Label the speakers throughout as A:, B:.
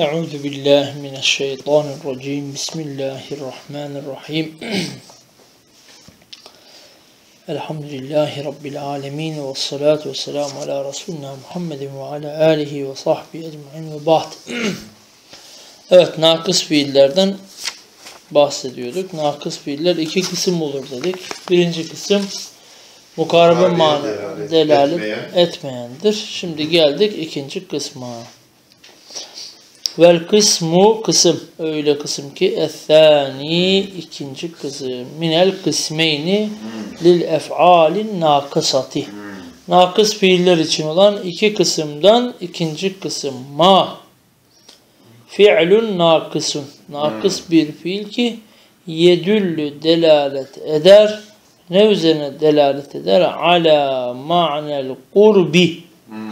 A: Euzu billahi mineşşeytanirracim. Bismillahirrahmanirrahim. Elhamdülillahi Rabbil alemin ve salatu ve selamu ala Resulina Muhammedin ve ala alihi ve sahbihi ecmaîn ve ba'd. Evet, nakıs fiillerden bahsediyorduk. Nakıs fiiller iki kısım olur dedik. Birinci kısım mukarabe manasına delalet etmeyendir. Şimdi geldik ikinci kısma. Vel kısmu kısım, öyle kısım ki ethani ikinci kısım minel kısmeyni lil ef'alin nakısati. Nakıs fiiller için olan iki kısımdan ikinci kısım ma fi'lun nakısun. Nakıs bir fiil ki yedüllü delalet eder. Ne üzerine delalet eder? Ala ma'nel kurbi.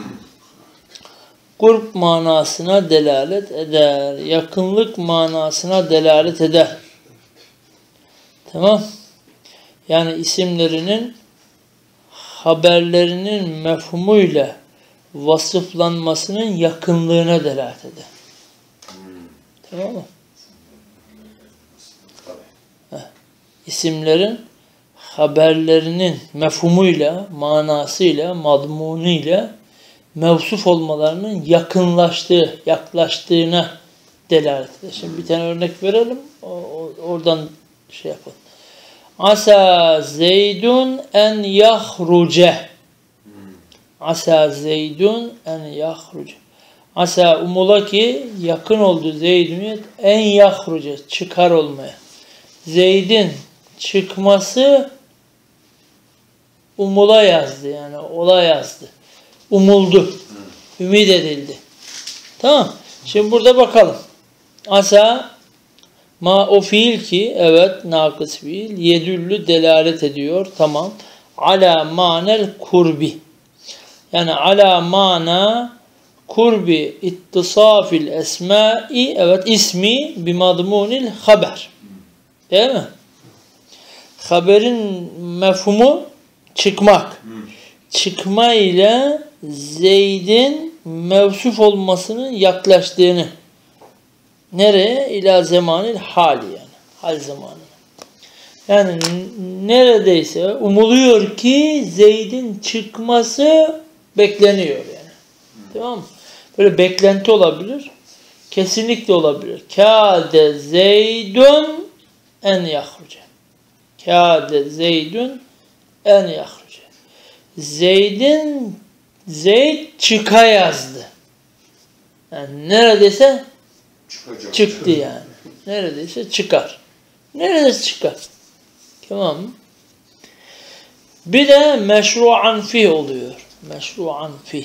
A: Kurb manasına delalet eder. Yakınlık manasına delalet eder. Tamam. Yani isimlerinin haberlerinin mefhumuyla vasıflanmasının yakınlığına delalet eder. Tamam mı? İsimlerin haberlerinin mefhumuyla, manasıyla, madmunuyla mevsuf olmalarının yaklaştığına delalet eder. Şimdi bir tane örnek verelim. Oradan şey yapalım. Asa Zeydun en yahruce. Asa Zeydun en yahruce. Asa umula ki yakın oldu Zeydun en yahruce çıkar olmaya. Zeyd'in çıkması umula yazdı, yani ola yazdı. Umuldu. Ümit edildi. Tamam. Şimdi burada bakalım. Asa o fiil ki evet nakıs fiil yedüllü delalet ediyor. Tamam. Ala manel kurbi. Yani ala mana kurbi ittisafil esmai, evet ismi bimadmunil haber. Değil mi? Haberin mefhumu çıkmak. Çıkma ile Zeyd'in mevsuf olmasının yaklaştığını. Nereye? İlâ zamanil hali, yani. Hal zamanı. Yani neredeyse umuluyor ki Zeyd'in çıkması bekleniyor yani. Tamam mı? Böyle beklenti olabilir. Kesinlikle olabilir. Kâde Zeydun en yahruce. Kâde Zeydun en yahruce. Zeyd çıka yazdı. Yani neredeyse çıkacak. Çıktı yani. Neredeyse çıkar. Neredeyse çıkar. Tamam mı? Bir de meşru'an fi oluyor. Meşru'an fi.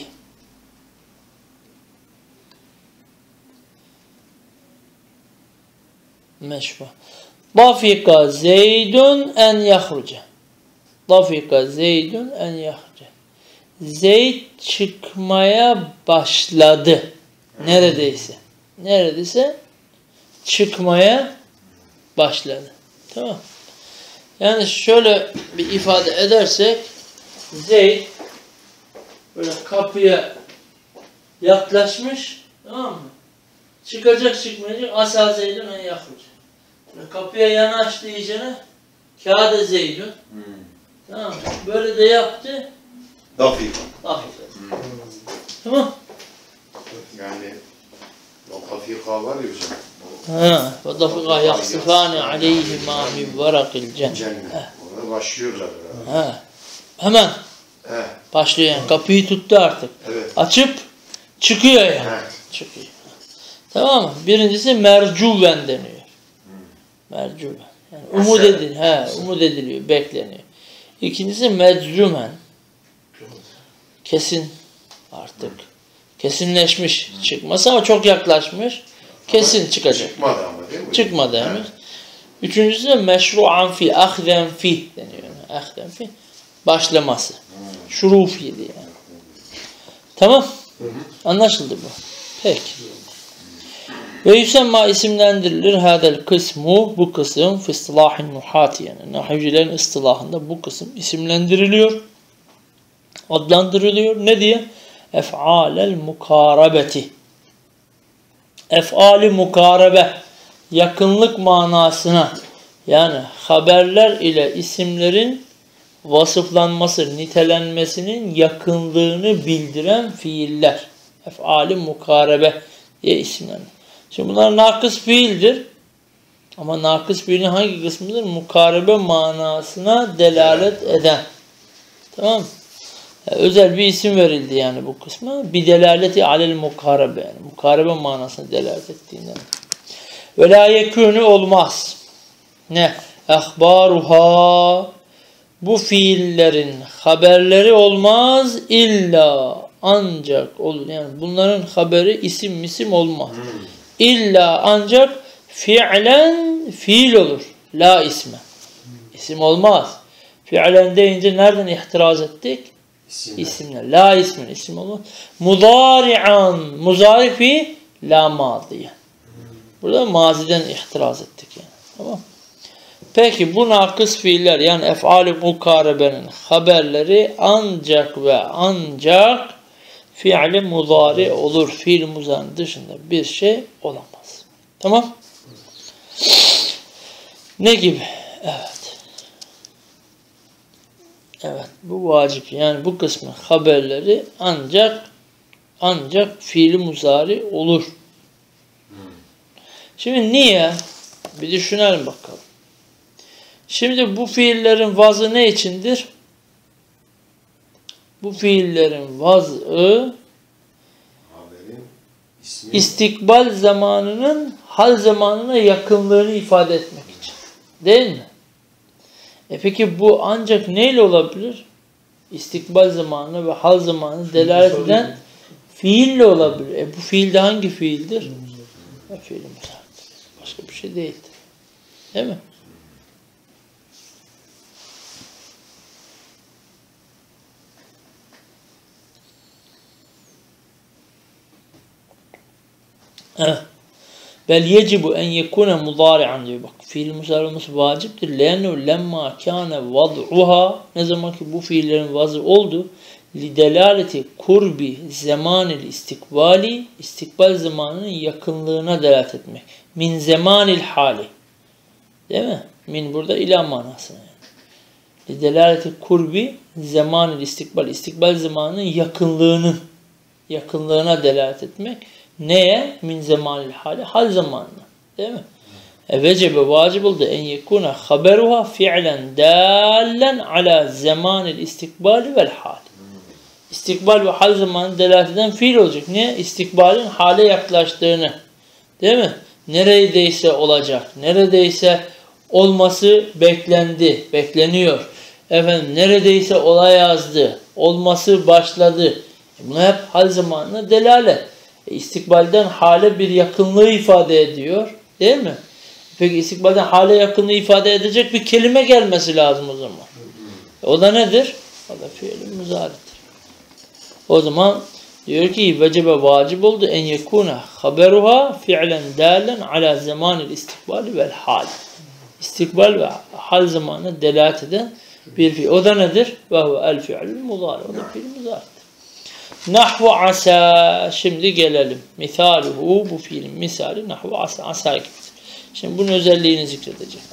A: Meşru. Dafika Zeydun en yahruce. Dafika Zeydun en yahruce. Zeyd çıkmaya başladı. Neredeyse çıkmaya başladı. Tamam. Yani şöyle bir ifade edersek Zeyd böyle kapıya yaklaşmış, tamam mı? Çıkacak çıkmayacak asa Zeydun en yahruce. Kapıya yanaştı iyicene kâde Zeydun. Tamam mı? Böyle de yaptı.
B: Dafika.
A: Tamam.
B: Yani o dafika var ya hocam.
A: Ve dafika yaksifâne aleyhimâ min varakil cennet.
B: Orada başlıyorlar.
A: Hemen başlıyor yani. Kapıyı tuttu artık.
B: Evet.
A: Açıp çıkıyor yani.
B: Evet.
A: Çıkıyor. Tamam mı? Birincisi mercuven deniyor. Mercuven. Yani umut ediliyor, bekleniyor. İkincisi meczümen. Kesin artık. Kesinleşmiş çıkması ama çok yaklaşmış. Kesin çıkacak.
B: Çıkmadı ama değil mi?
A: Çıkmadı henüz. Üçüncüsü de meşru'an fi, ahden fi deniyor. Ahden fi. Başlaması. Şuru fiili yani. Tamam. Anlaşıldı bu. Peki. Ve yüsemma isimlendirilir hadel kısmu, bu kısım fi istilahin nuhati, yani nahivcilerin istilahında bu kısım isimlendiriliyor. Adlandırılıyor. Ne diye? Ef'alel mukarabeti. ef'ali mukarebe, yakınlık manasına, yani haberler ile isimlerin vasıflanması, nitelenmesinin yakınlığını bildiren fiiller. Ef'ali mukarebe diye isimlenir. Şimdi bunlar nakıs fiildir. Ama nakıs fiilin hangi kısmıdır? Mukarebe manasına delalet eden. Tamam mı? Yani özel bir isim verildi yani bu kısma. Bir delaleti alel mukarebe, yani mukarebe manasına delalet ettiğinden. Ve la yekûnü olmaz. Ne? Ehbaruha, bu fiillerin haberleri olmaz illa ancak olur. Yani bunların haberi isim olmaz. İlla ancak fiilen fiil olur. La isme. İsim olmaz. Fiilen deyince nereden ihtiraz ettik? İsimler. La ismin isim olmaz. Mudari'an. Muzari fi la madiye. Burada maziden ihtiraz ettik yani. Tamam. Peki bu nakıs fiiller yani ef'al-i mukarebenin haberleri ancak ve ancak fiil-i mudari olur. Fiil muzari dışında bir şey olamaz. Tamam. Ne gibi? Evet. Evet. Bu vacip. Yani bu kısmı haberleri ancak fiil-i muzari olur. Şimdi niye? Bir düşünelim bakalım. Şimdi bu fiillerin vazı ne içindir? Bu fiillerin vazı istikbal zamanının hal zamanına yakınlığını ifade etmek için. Değil mi? Peki bu ancak neyle olabilir? İstikbal zamanına ve hal zamanına delalet eden fiille olabilir. Bu fiil de hangi fiildir? Fiil muzari. Başka bir şey değildir. Değil mi? Bel yecibu en yekune mudari'an diyor. Bak fiil muzari olması vaciptir. Lennu lemma kâne vad'uha, ne zaman ki bu fiillerin vazı oldu, li delaleti kurbi zamanil istikbali, istikbal zamanının yakınlığına delalet etmek. Min zamanil hali. Değil mi? Min burada ila manasına. Li delaleti kurbi zamanil istikbal, istikbal zamanının yakınlığına delalet etmek. Neye? Min zamanil hali. Hal zamanına. Değil mi? Vecebe vacib oldu. En yekuna haberuha fi'len dallen ala zamanil istikbali vel hal. İstikbal ve hal zamanı delalet eden fiil olacak. Niye? İstikbalin hale yaklaştığını. Değil mi? Neredeyse olacak. Neredeyse olması beklendi. Bekleniyor. Efendim neredeyse olay yazdı. Olması başladı. Bunu hep hal zamanına delalet. İstikbalden hale bir yakınlığı ifade ediyor. Değil mi? Peki istikbalden hale yakınlığı ifade edecek bir kelime gelmesi lazım o zaman. O da nedir? O da fiil-i muzari'dir. O zaman diyor ki vecebe vacip oldu en yekuna haberuha fi'len dalen ala zamanil istikbali vel hal. İstikbal ve hal zamanına delalet eden bir fiil. O da nedir? Ve huve el fi'l muzari. O da fiil muzari'dir. Nahvu asa. Şimdi gelelim. Misaluhu, bu fiilin misali nahvu asa. Asa gibidir. Şimdi bunun özelliğini zikredeceğim.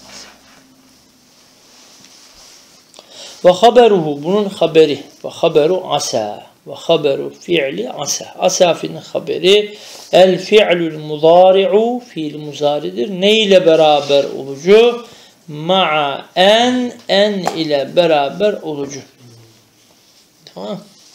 A: Ve haberuhu, bunun haberi. Ve haberu asa. Ve haberu fi'li asa. Asa fiilin haberi. El fi'lül muzari'u, fiil muzaridir. Ne ile beraber olucu? Ma'a en ile beraber olucu. Tamam.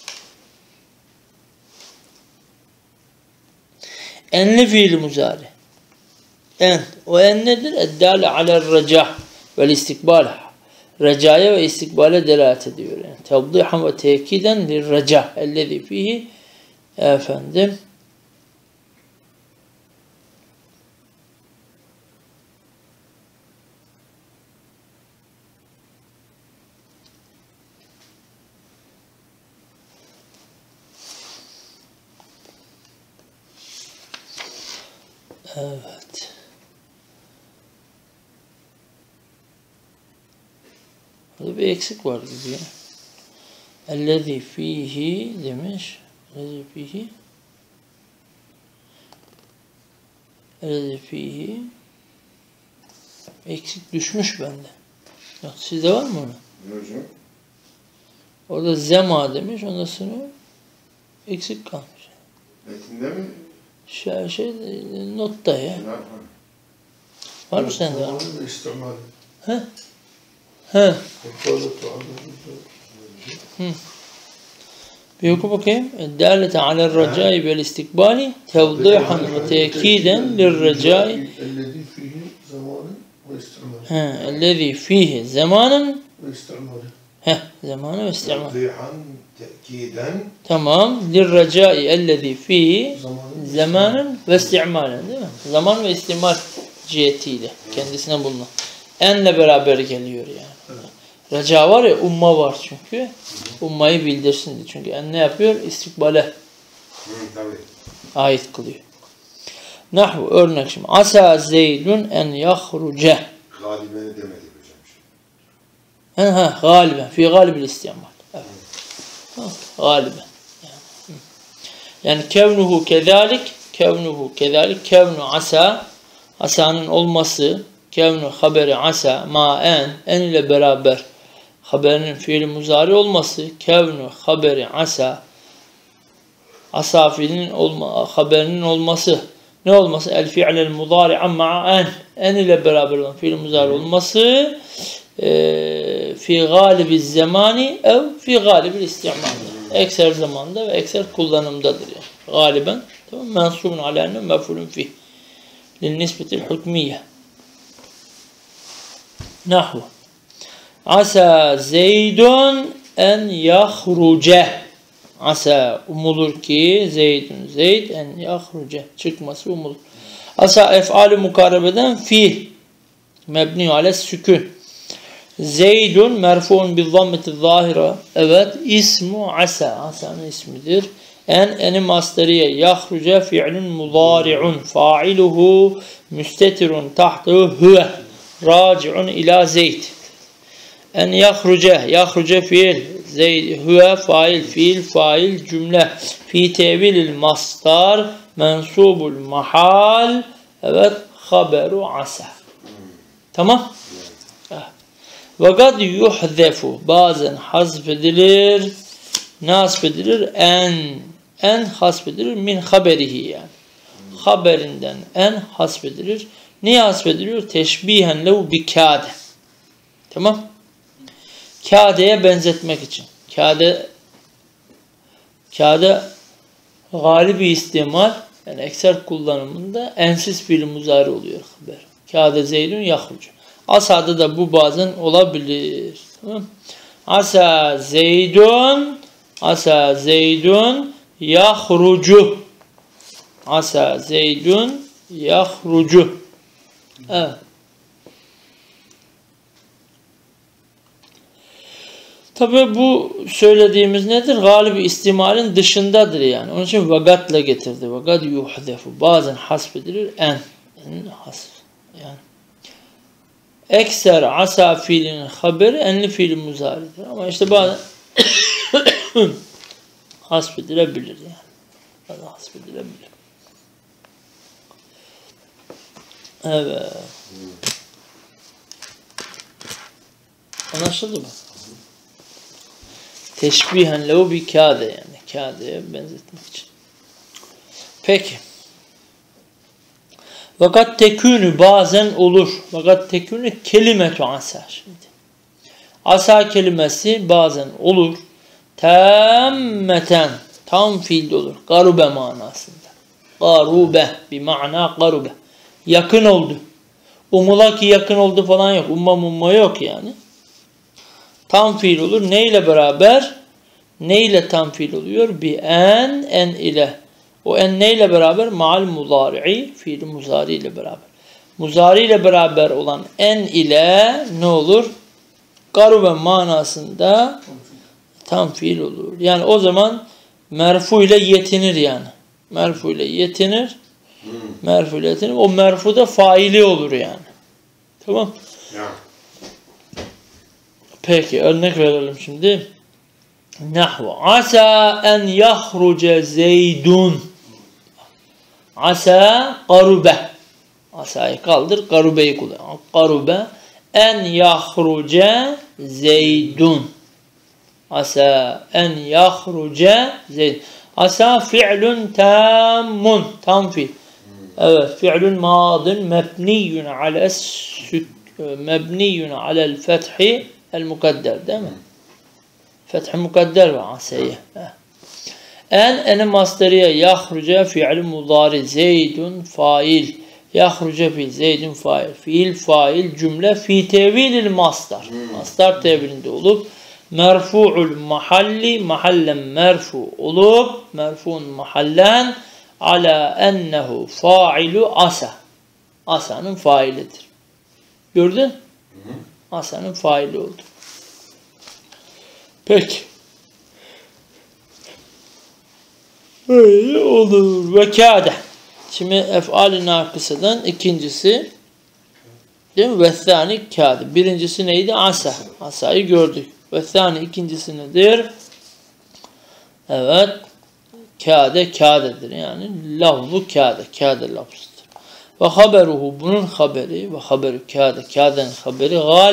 A: Enli fiil muzari. En. O en nedir? Eddâle alel recah vel istikbal. Recaya ve istikbale delalet ediyor. Yani tevdihan ve tekiden lir recah. Ellezî fihi efendim evet. Burada bir eksik var gibi ya. Ellezî fihi demiş. Ellezî fihi Ellezî fîhî. Eksik düşmüş bende. Yok, sizde var mı onu?
B: Ne hocam?
A: Orada zema demiş, ondan sonra eksik kalmış.
B: Metinde mi?
A: Şey notta ya. Var mı sende? He? He. Bir oku bakayım. Dâlete alel recai vel istikbali tevdîhan ve tekîden lirrecai. Ellezî fîhi zamanen zamanı ve istimal. Tamam. Lirrecai ellezî fîhi zamanen ve istimalen, değil mi? Zaman ve istimal cihetiyle kendisine bulunan. Enle beraber geliyor yani. Reca var ya, umma var çünkü. Ummayı bildirsin diye. Çünkü en ne yapıyor? İstikbale ait kılıyor. Nahvu örnek şimdi. Asa Zeydun en yahruce.
B: Galiben demedik hocam.
A: Galiben. Fi galibil istimal. Evet. Galiben. Yani kevnuhu kezalik. Kevnuhu kezalik. Kevnu asa. Asanın olması. Kevnu haberi asa. Ma en ile beraber haberinin fiili muzari olması. Kevnu haberi asa. Asa fiilinin haberinin olması. Ne olması? El fi'lel muzari'an ma'a en ile beraber olan fiil muzari olması fi galibiz zamani ev fi galibil istimalde. Ekser zamanda ve ekser kullanımdadır yani. Galiben, tamam, mensubun aleyhine mef'ulun fih. Lil nisbetil hukmiye. Nahvu. Asa Zeydun en yahruce. Asa umulur ki Zeydun Zeyd en yahruce. Çıkması umulur. Asa ef'al-i mukarebeden fi mebni ale sükun. Zeydun merfuun bi zammeti zahira. Evet, ismu asa. Asa'nın ismidir. En masteriye yahruce fi'lun muzari'un. Fa'iluhu müstetirun tahtıhu huve. Raci'un ila Zeyd. En yahruce fiil. Zeyd huve fail cümle. Fi tevilil mastar mensubul mahal. Evet, haberu asa. Tamam? Ve gad yuhzefu. Bazen hasfedilir. Ne hasfedilir? En hasfedilir min haberihi yani. Haberinden en hasfedilir. Niye hasfediliyor? Teşbihen lehu bi kâde. Tamam? Kâde'ye benzetmek için. Kâde galibi istimal, yani ekser kullanımında ensiz fiil muzari oluyor haber. Kâde Zeydun yahrucu. Asa'da da bu bazen olabilir. Tamam? Asa Zeydun yahrucu. Asa Zeydun yahrucu. Evet. Tabi bu söylediğimiz nedir? Galibi istimalin dışındadır yani. Onun için vagatla getirdi. Vagat yuhdefu. Bazen hasfedilir. En hasf. Yani. Ekser asa fiilinin haberi enli fiil muzaridir. Ama işte bazen hasfedilebilir yani. Bazen hasfedilebilir. Evet. Anlaşıldı mı? Teşbihen lehu bi kâde yani. Kâde'ye benzetmek için. Peki. Vakat tekünü bazen olur. Vakat tekünü kelimetu asa şimdi. Asa kelimesi bazen olur. Temmeten. Tam fiilde olur. Garube manasında. Garube. Bir mana garube. Yakın oldu. Umula ki yakın oldu falan yok. Umma yok yani. Tam fiil olur. Ne ile beraber? Ne ile tam fiil oluyor? Bi en ile. O en ne ile beraber? Ma'al muzari'i. Fiil muzari ile beraber. Muzari ile beraber olan en ile ne olur? Garube manasında tam fiil olur. Yani o zaman merfu ile yetinir yani. Merfu ile yetinir. Merfu ile yetinir. O merfu da faili olur yani. Tamam.
B: Ya.
A: Peki örnek verelim şimdi. Nahvu. Asa en yahruce Zeydun. Asa garube. Asayı kaldır. Garube'yi kullan. Garube. En yahruce Zeydun. Asa en yahruce Zeyd. Asa fi'lun tammun. Tam fiil. Evet. Fi'lun madin mebniyyun alel fethi el mukadder. Değil mi? Fethi mukadder ve asayı. En masteriye yahruce fi'l mudari Zeydun fail. Yahruce fiil Zeydun fail. Fiil fail cümle fi tevilil mastar. Mastar tevilinde olup merfu'ul mahalli mahallen merfu olup merfu'un mahallen ala ennehu failu asa. Asa'nın failidir. Gördün? Asa'nın faili oldu. Peki. Öyle olur. Ve kâde. Şimdi ef'al-i nakısadan ikincisi değil mi? Ve thani kâde. Birincisi neydi? Asa. Asa'yı gördük. Ve thani ikincisi nedir? Evet. Kâde kâdedir. Yani lafzu kâde. Kâde lafzıdır. Ve haberuhu. Bunun haberi ve haberu kâde. Kâdenin haberi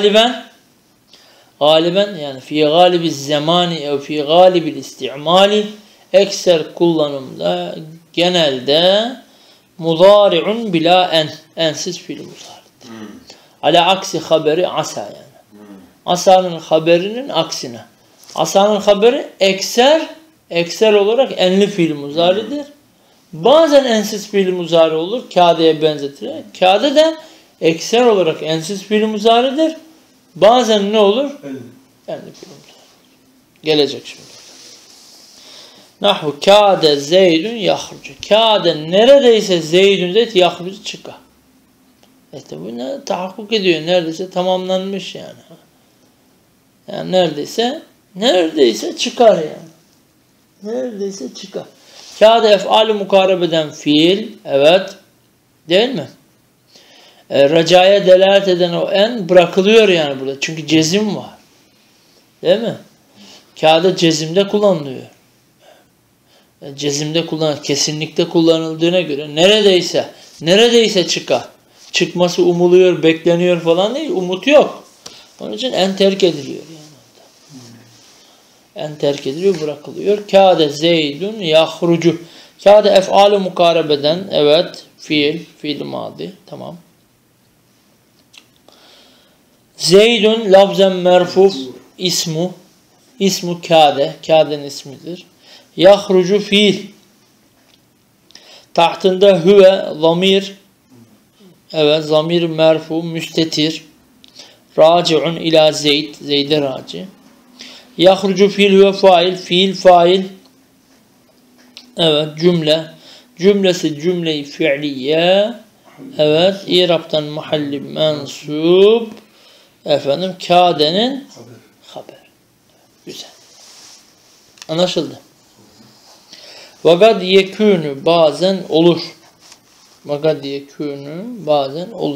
A: galiben yani fi galibiz zamani ev fi galibil istimali ekser kullanımda genelde mudari'un bila ensiz fiil muzari'dir. Ala aksi haberi asa yani. Asa'nın haberinin aksine. Asa'nın haberi ekser olarak enli fiil muzari'dir. Bazen ensiz fiil muzari olur. Kâde'ye benzetilir. Kâde de ekser olarak ensiz fiil muzari'dir. Bazen ne olur? Enli fiil muzari. Gelecek şimdi. Nahu kâde Zeydun yahrucu. Kâde neredeyse Zeyd yahrucu çıkar. İşte bu ne? Tahakkuk ediyor. Neredeyse tamamlanmış yani. Yani neredeyse çıkar yani. Neredeyse çıkar. Kâde ef'al-i mukarebeden fiil. Evet. Değil mi? Recaya delalet eden o en bırakılıyor yani burada. Çünkü cezim var. Değil mi? Kâde cezimde kullanılıyor. Cezimde kesinlikle kullanıldığına göre neredeyse çıkar. Çıkması umuluyor, bekleniyor falan değil. Umut yok. Onun için en terk ediliyor yani. En terk ediliyor, bırakılıyor. Kâde Zeydun yahrucu. Kâde ef'al-i mukarebeden evet fiil madi. Tamam. Zeydun lafzen merfuf ismu kâde. Kâde'nin ismidir. Yahrucu fiil. Tahtında huve zamir. Evet zamir merfu müstetir. Raci'un ila Zeyd. Zeyd'e raci. Yahrucu fiil huve fail. Fiil fail. Evet cümle. Cümlesi cümle-i fi'liye. Evet İrab'tan mahalli mensup. Efendim kâdenin haber. Güzel. Anlaşıldı. Vagad yekûnü bazen olur. Vagad yekûnü bazen olur.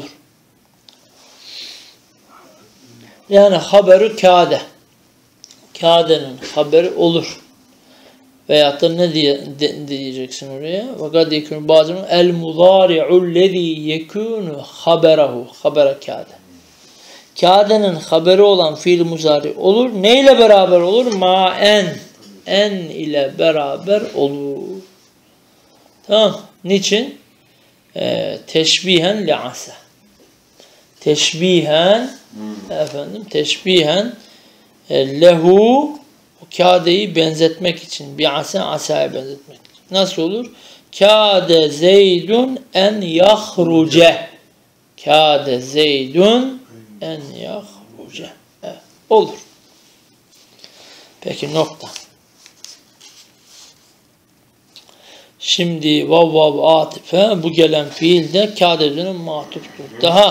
A: Yani haberü kâde. Kâdenin haberi olur. Veyahut da ne diyeceksin oraya? Vagad yekûnü bazen el mudâri'u lezî yekûnü haberahu. Habere kâde. Kâdenin haberi olan fiil muzari olur. Neyle beraber olur? En ile beraber olur. Tamam. Niçin? Teşbihen li'asa. Teşbihen lehu o kâdeyi benzetmek için. Bi'asa asaya benzetmek için. Nasıl olur? Kâde Zeydun en yahruce. Kâde Zeydun en yahruce. Evet. Olur. Peki nokta. Şimdi vav atife bu gelen fiil de kâde'nin matuftur.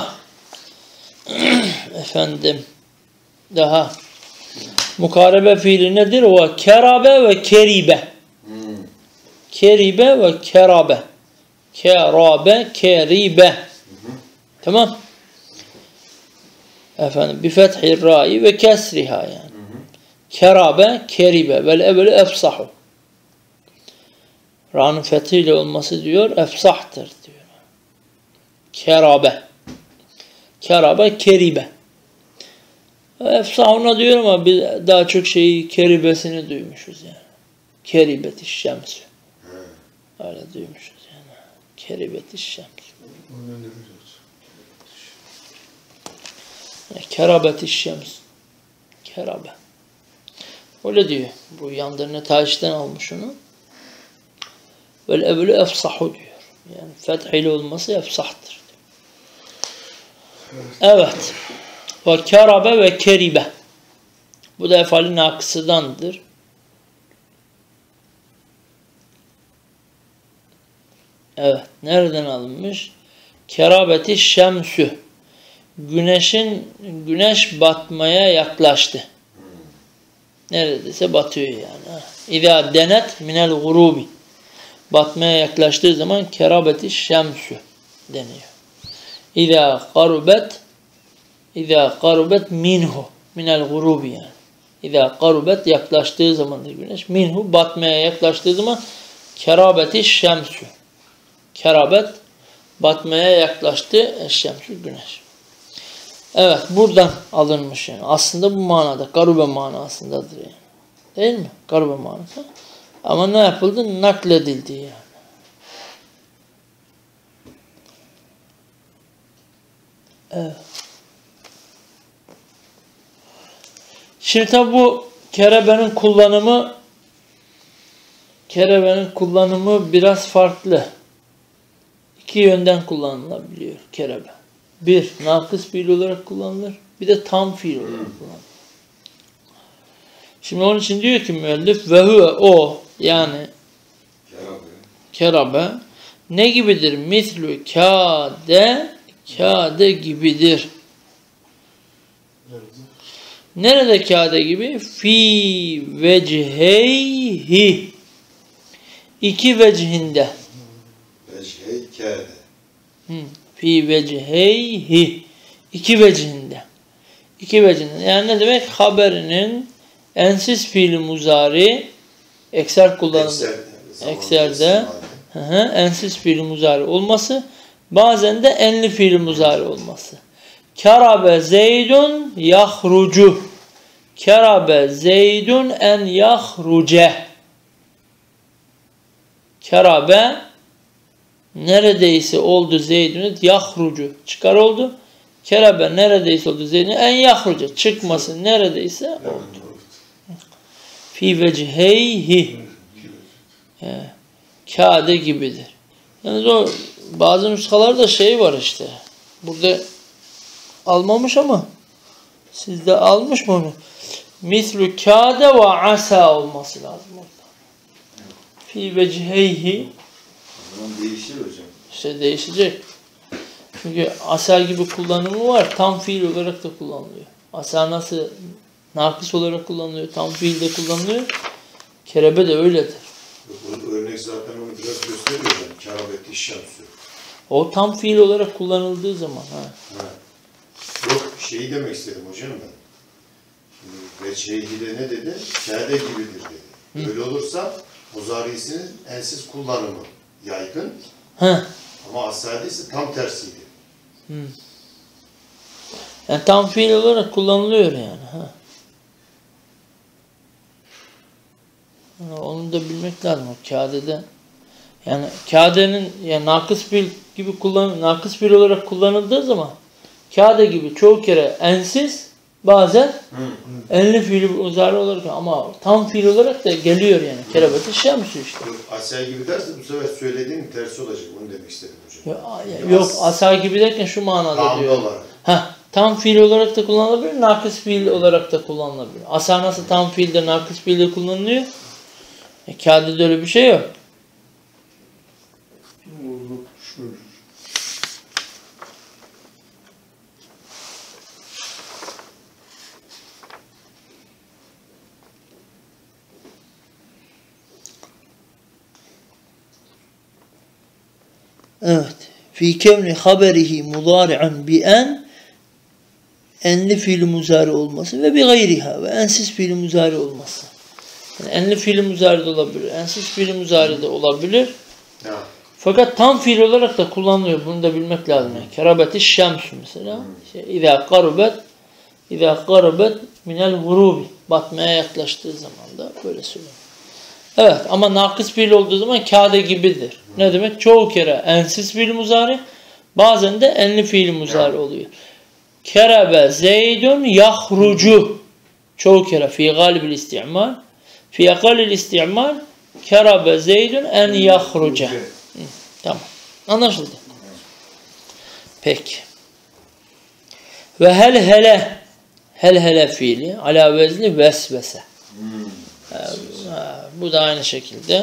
A: Daha mukarebe fiili nedir? O kerabe ve keribe. Keribe ve kerabe. Kerabe, keribe. Tamam. Bi fethir ra'i ve kesriha yani. Kerabe, keribe vel evvelu efsahu. Ra'nın fethiyle olması diyor efsahtır diyor. Kerabe. Kerabe, keribe. Efsahuna diyorum ama biz daha çok şeyi keribesini duymuşuz yani. Keribet-i şems. Öyle duymuşuz yani. Keribet-i şems. Kerabet-i şems. Kerabe. Öyle diyor. Bu yandırını taştan almış onu. Vel evlü efsahu diyor. Yani fethili olması efsahtır. Evet. Ve kerabe ve keribe. Bu da efali nakısıdandır. Evet. Nereden alınmış? Kerabeti şemsü. Güneş batmaya yaklaştı. Neredeyse batıyor yani. İzâ denet minel gurubi. Batmaya yaklaştığı zaman kerabeti şemsü deniyor. İzâ karubet minhu minel gurubi yani. İzâ karubet yaklaştığı zaman güneş minhu batmaya yaklaştığı zaman kerabeti şemsü. Kerabet batmaya yaklaştı şemsü güneş. Evet, buradan alınmış yani. Aslında bu manada, garube manasındadır yani. Değil mi? Garube manası. Ama ne yapıldı? Nakledildi yani. Evet. Şimdi tabi bu kerebenin kullanımı biraz farklı. İki yönden kullanılabiliyor kerebe. Bir, nakıs fiil olarak kullanılır. Bir de tam fiil olarak kullanılır. Şimdi onun için diyor ki müellif ve huve o yani kerabe ne gibidir? Mislü kâde gibidir. Nerede kâde gibi? Fi vecheyhi. İki vecihinde.
B: Vechey kâde.
A: Fi vecheyhi. İki vecihinde. İki vecihinde. Yani ne demek? Haberinin ensiz fiili muzari ekser kullanılır. Ekserde ensiz fiili muzari olması, bazen de enli fiili muzari olması. Kerabe zeydun yahrucu. Kerabe zeydun en yahruce. Kerabe neredeyse oldu zeydun yahrucu. Çıkar oldu. Kerabe neredeyse oldu zeydun en yahrucu. Çıkması neredeyse oldu. Fi vecheyhi. Kâde gibidir. Yani o bazı nüshalarda şey var işte. Burada almamış ama sizde almış mı onu? Mislü kâde ve asa olması lazım orada. Fi vecheyhi.
B: Değişir hocam.
A: İşte değişecek. Çünkü asa gibi kullanımı var. Tam fiil olarak da kullanılıyor. Asa nasıl nakıs olarak kullanılıyor, tam fiilde kullanılıyor. Kerebe de öyledir.
B: Bu örnek zaten onu biraz gösteriyor yani. Kerabeti şemsü.
A: O tam fiil olarak kullanıldığı zaman.
B: Yok, şeyi demek istedim hocam ben. Ve şeyhide ne dedi? Kâde gibidir dedi. Öyle olursa muzarisinin ensiz kullanımı yaygın. Ama asade ise tam tersiydi.
A: Yani tam fiil olarak kullanılıyor yani. Onu da bilmek lazım. Kâde'de yani kâde'nin yani nakıs fiil gibi nakıs fiil olarak kullanıldığı zaman kâde gibi çoğu kere ensiz, bazen enli fiili muzari olarak ama tam fiil olarak da geliyor yani. Kerabeti şemsü işte.
B: Asa gibi derse bu sefer söylediğin tersi olacak. Bunu demek istedim hocam.
A: Yok asa gibi derken şu manada
B: tam
A: diyor.
B: Olarak.
A: Tam fiil olarak da kullanılabilir, nakıs fiil olarak da kullanılabilir. Asa nasıl tam fiilde, nakıs fiilde kullanılıyor? Kâde'de öyle bir şey yok. Evet. Fi kevni haberihi mudari'an bi enli fiil muzari olması ve bi gayriha ve ensiz fiil muzari olması. Yani enli fiil muzari de olabilir, ensiz fiil muzari de olabilir. Fakat tam fiil olarak da kullanılıyor. Bunu da bilmek lazım. Yani. Kerabeti şemsü mesela. İzâ garabet minel gurubi. Batmaya yaklaştığı zaman da böyle söylüyor. Evet ama nakıs fiil olduğu zaman kâde gibidir. Ne demek? Çoğu kere ensiz fiil muzari, bazen de enli fiil muzari oluyor. Kerebe zeydun yahrucu. Çoğu kere fi galibil isti'mal. Fi akalil isti'mal kerebe zeydun en yahruca. Tamam. Anlaşıldı. Peki. Ve hel fiili ala vezni vesvese. Bu da aynı şekilde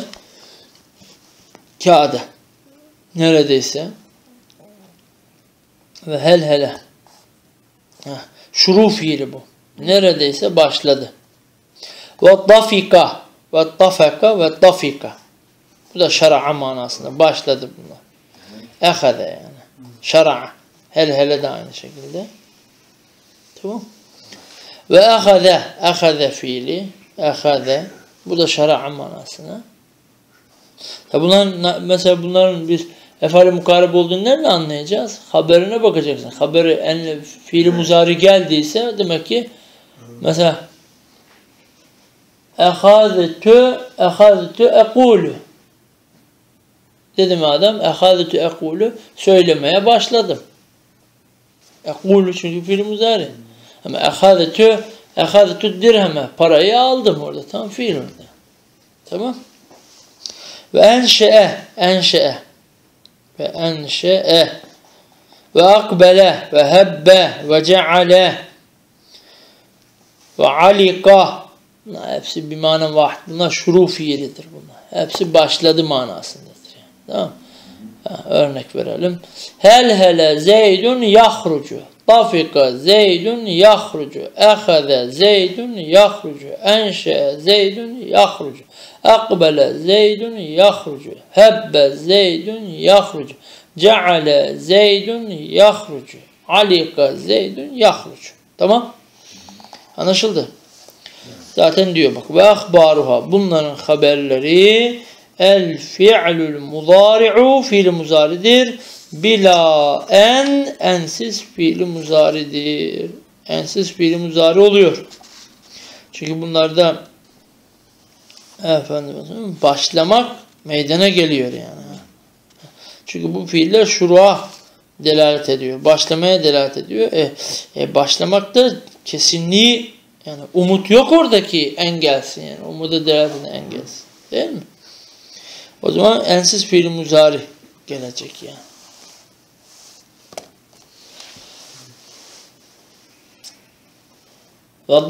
A: kâde. Neredeyse ve hel şuru fiili bu. Neredeyse başladı. Ve dafika ve tafaka ve dafika. Bu da şara'a manasında. Başladı bunlar. Ehade yani. Şara'a. Hel de aynı şekilde. Tamam. Ve ehade fiili. Ehade. Bu da şara'a manasına. Mesela bunların biz efali mukarebe olduğunu nerede anlayacağız? Haberine bakacaksın. Haberi en fiili muzari geldiyse demek ki mesela ehadetü ekulu dedim adam ehadetü ekulu söylemeye başladım. Ekulu çünkü fiili muzari. Ama ehadetü dirheme parayı aldım orada. Tam fiil orada. Tamam. Ve enşe'e ve akbele ve hebbe ve ceale ve alika. Bunlar hepsi bir mana vahid. Bunlar şuru fiilidir bunlar. Hepsi başladı manasındadır. Yani. Tamam. Örnek verelim. Hele zeydun yahrucu. Tafika zeydun yahrucu. Ehade zeydun yahrucu. Enşe'e zeydun yahrucu. Akbele zeydun yahrucu. Hebbe zeydun yahrucu. Ceale zeydun yahrucu. Alika zeydun yahrucu. Tamam? Anlaşıldı? Zaten diyor bak. Ve ahbaruha. Bunların haberleri el fi'lül muzari'u fiil muzaridir. Bila ensiz fiil muzaridir. Ensiz fiil muzari oluyor. Çünkü bunlarda başlamak meydana geliyor yani. Çünkü bu fiiller şuruğa delalet ediyor. Başlamaya delalet ediyor. Başlamakta kesinliği yani umut yok oradaki engelsin yani. Umuda delalet eden engelsin. Değil mi? O zaman ensiz fiil muzari gelecek yani. Ve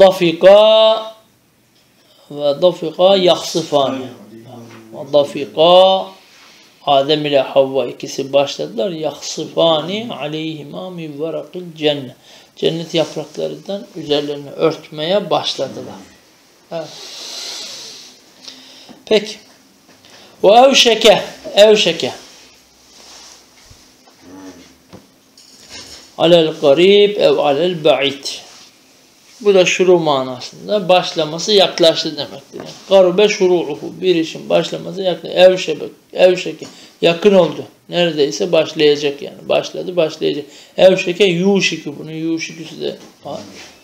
A: dafika yaksıfani. Ve dafika Adem ile Havva ikisi başladılar. Yaksıfani aleyhima min verakil cennet. Cennet yapraklarından üzerlerini örtmeye başladılar. Evet. Peki. Ve evşeke. Alel garib ev alel ba'id. Bu da şuru manasında başlaması yaklaştı demektir. Yani. Garube şuru'uhu. Bir işin başlaması yaklaştı. Evşeke. Yakın oldu. Neredeyse başlayacak yani. Başladı, başlayacak. Evşeke yuşiku. Bunun yuşikusu da var.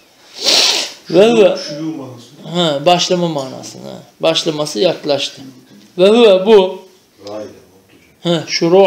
A: Ve başlama manasında. Başlaması yaklaştı. Ve bu şuru'.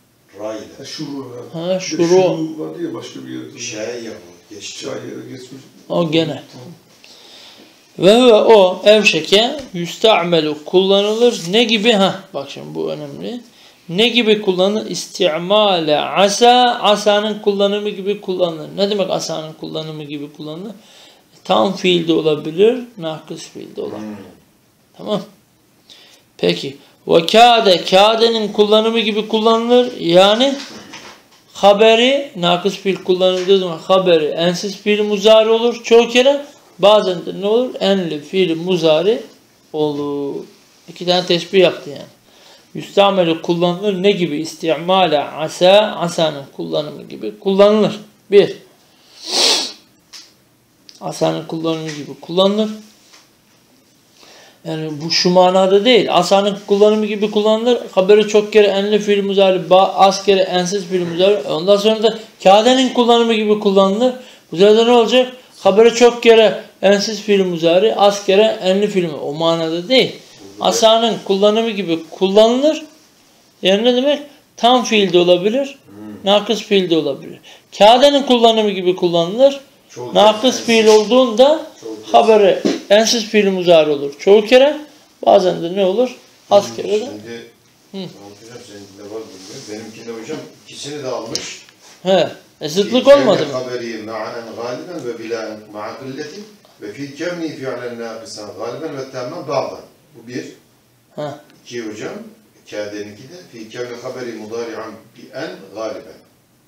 A: Şuru
C: var diye başka bir yerde.
B: Geçmiş.
A: O gene. Ve o evşeke yüste'amelu kullanılır. Ne gibi? Bak şimdi bu önemli. Ne gibi kullanılır? İsti'male asanın kullanımı gibi kullanılır. Ne demek asanın kullanımı gibi kullanılır? Tam fiilde olabilir, nakıs fiilde olabilir. Tamam. Peki. Ve kâdenin kullanımı gibi kullanılır. Yani haberi, nakıs fiil kullanıldığı zaman haberi ensiz fiil muzari olur çoğu kere. Bazen de ne olur? Enli fiil muzari olur. İki tane teşbih yaptı yani. Yüstameli kullanılır. Ne gibi? İsti'male asanın kullanımı gibi kullanılır. Bir. Asanın kullanımı gibi kullanılır. Yani bu şu manada değil. Asanın kullanımı gibi kullanılır. Haberi çok kere enli fiil muzari, az kere ensiz fiil muzari. Ondan sonra da kâdenin kullanımı gibi kullanılır. Bu sefer ne olacak? Haberi çok kere ensiz fiil muzari, az kere enli fiil muzari. O manada değil. Asanın kullanımı gibi kullanılır. Yani ne demek? Tam fiil de olabilir. Nakıs fiil de olabilir. Kâdenin kullanımı gibi kullanılır. Nakıs fiil olduğunda haberi ensiz fiil muzari olur. Çoğu kere, bazen de ne olur? Az kere de.
B: Şimdi seninkinde var bilmiyorum. Benimkinde hocam ikisini de almış.
A: He. Zıtlık olmadı mı?
B: Haberi ma'anen galiben ve bilaen ma'a kılletin ve fi kevni fi'len nâkısan galiben ve tammen ba'dan. Bu bir.
A: Ha.
B: İki hocam. Kâdeninki de fi kevni haberi mudari'an bi'en galiben.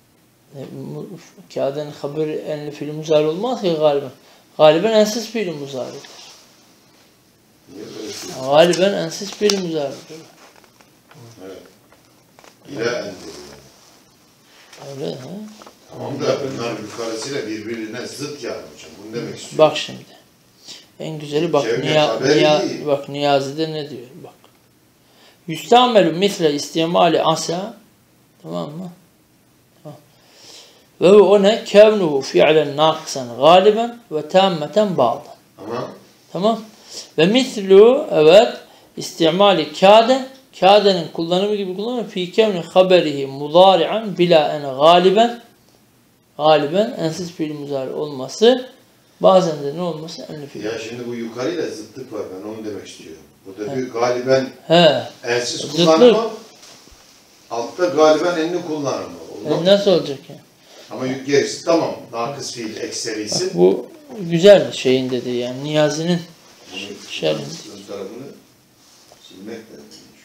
A: Kâdenin haberi enli fiil muzari olmaz ki galiben. Galiben ensiz fiil muzaridir. Galiben ensiz fiil muzaridir.
B: Evet. İlâ endir.
A: Öyle ha?
B: Tamam da bunlar yukarısıyla birbirine zıt yani hocam. Bunu demek istiyorum.
A: Bak şimdi. En güzeli bak. Bak Niyazi'de ne diyor? Bak. Yüstamelü misle istimali asa, tamam mı? Ve o ne? Kevnuhu fi'len naksan galiben ve tammeten ba'dan. Tamam. Ve mislu, evet, istimali kâde, kâdenin kullanımı gibi kullanılır. Fi kevni haberihi mudari'an bila en galiben ensiz fiil muzari olması, bazen de ne olması? Enli fiil.
B: Ya şimdi bu yukarıyla zıtlık var, ben onu demek istiyorum. Burada bir galiben ensiz kullanımı, altta galiben enli kullanımı.
A: Nasıl olacak yani?
B: Ama gerisi tamam. Nakıs fiil ekserisi.
A: Bu güzel şeyin dediği yani. Niyazi'nin şerhinde.
B: Ön tarafını silmek lazım.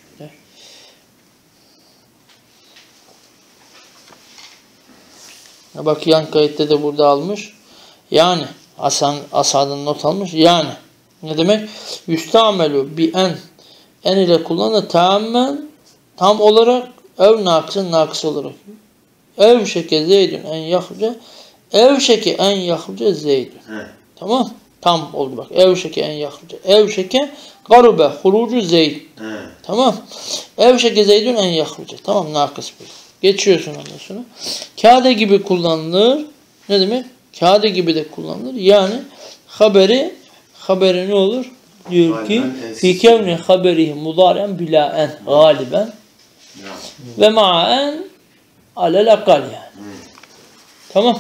A: Bak yan kayıtta da burada almış. Yani Asad'ın not almış. Yani ne demek? Yüstamelu bi en ile kullanılır tamamen tam olarak ev nakıs olarak. Ev şeke zeydün en yahruca. Ev şeke en yahruca zeydün. Tamam. Tam oldu bak. Ev şeke en yahruca. Ev şeke garube hurucu zeyd. Tamam. Ev şeke zeydün en yahruca. Tamam, nakıs bir. Geçiyorsun ondan sonra. Kâde gibi kullanılır. Ne demek? Kâde gibi de kullanılır. Yani haberi ne olur? Diyor ki fi kevni haberihi mudaren bila en galiben ve ma'en alel akal yani. Tamam.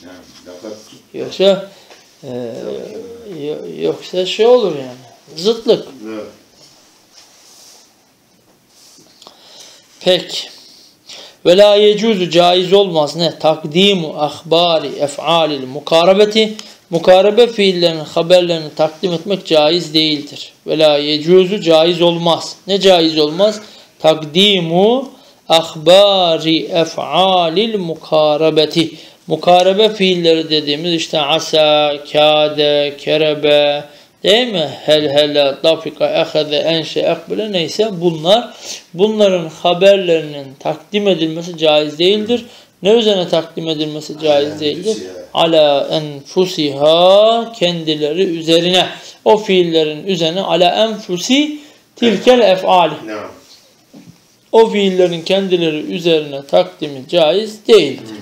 A: Yoksa şey olur yani. Zıtlık. Peki. Ve la yecuzu, caiz olmaz ne? Takdimu ahbari ef'alil mukarebeti, mukarebe fiillerinin haberlerini takdim etmek caiz değildir. Ve la yecuzu, caiz olmaz. Ne caiz olmaz? Takdimu ahbari ef'alil mukarebeti. Mukarebe fiilleri dediğimiz işte asa, kâde, kerebe, değil mi? Hel, dafika, ehede, enşe, ekbile neyse bunların haberlerinin takdim edilmesi caiz değildir. Ne üzerine takdim edilmesi caiz değildir? Ala enfusiha, kendileri üzerine. O fiillerin üzerine ala enfusi tilkel ef'ali. O fiillerin kendileri üzerine takdimi caiz değildir.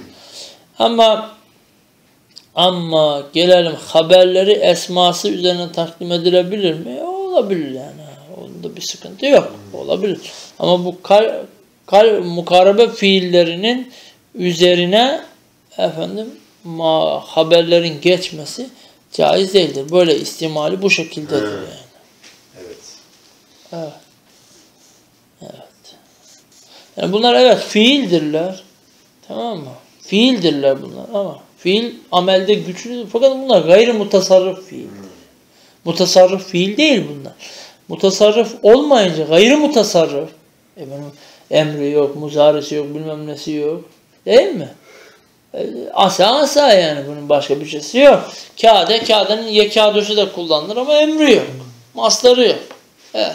A: Ama gelelim haberleri esması üzerine takdim edilebilir mi? Olabilir yani. Onda bir sıkıntı yok. Olabilir. Ama bu mukarebe fiillerinin üzerine haberlerin geçmesi caiz değildir. Böyle istimali bu şekildedir yani. Evet. Yani bunlar fiildirler. Tamam mı? Fiildirler bunlar ama fiil amelde güçlüdür. Fakat bunlar gayri mutasarrıf fiil. Mutasarrıf fiil değil bunlar. Mutasarrıf olmayınca gayri mutasarrıf. Emri yok, muzarisi yok, bilmem nesi yok. Değil mi? Asa yani, bunun başka bir şeysi yok. Kâdenin yekâdosu da kullanılır ama emri yok. Masları yok. Evet.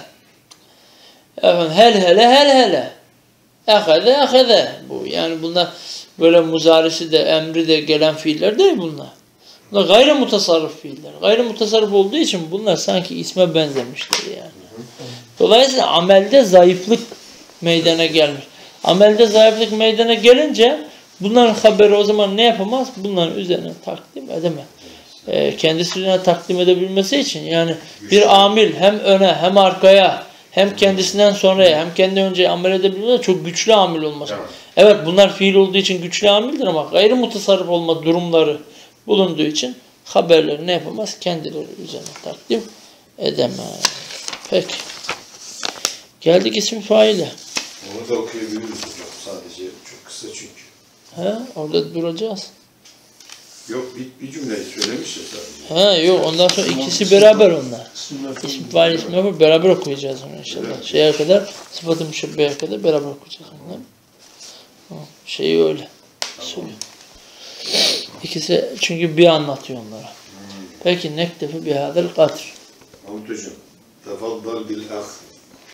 A: Hele. Ehede. Bu yani bunlar böyle muzarisi de emri de gelen fiiller değil bunlar. Bunlar gayri mutasarrıf fiiller. Gayri mutasarrıf olduğu için bunlar sanki isme benzemişler yani. Dolayısıyla amelde zayıflık meydana gelmiş. Amelde zayıflık meydana gelince bunların haberi o zaman ne yapamaz? Bunların üzerine takdim edemez. Kendisi üzerine takdim edebilmesi için yani bir amil hem öne hem arkaya hem kendisinden sonraya hem kendi önce amel edebilmesi çok güçlü amil olması. Evet bunlar fiil olduğu için güçlü amildir ama gayri mutasarrıf olma durumları bulunduğu için haberleri ne yapamaz? Kendileri üzerine takdim edemez. Peki. Geldik isim faile.
B: Onu da okuyabiliriz hocam. Sadece çok kısa çünkü.
A: He, orada duracağız.
B: Yok bir cümleyi söylemiş ya sadece.
A: He, yok ondan sonra ikisi beraber onlar. İsim fail ismi yapıp beraber okuyacağız onu inşallah. Şeye kadar, sıfat-ı müşebbeheye kadar beraber okuyacağız onları. Şeyi öyle. Söylüyor. İkisi çünkü bir anlatıyor onlara. Peki nektefi bihadel kadr.
B: Mahmut hocam. Tefaddal bil akh.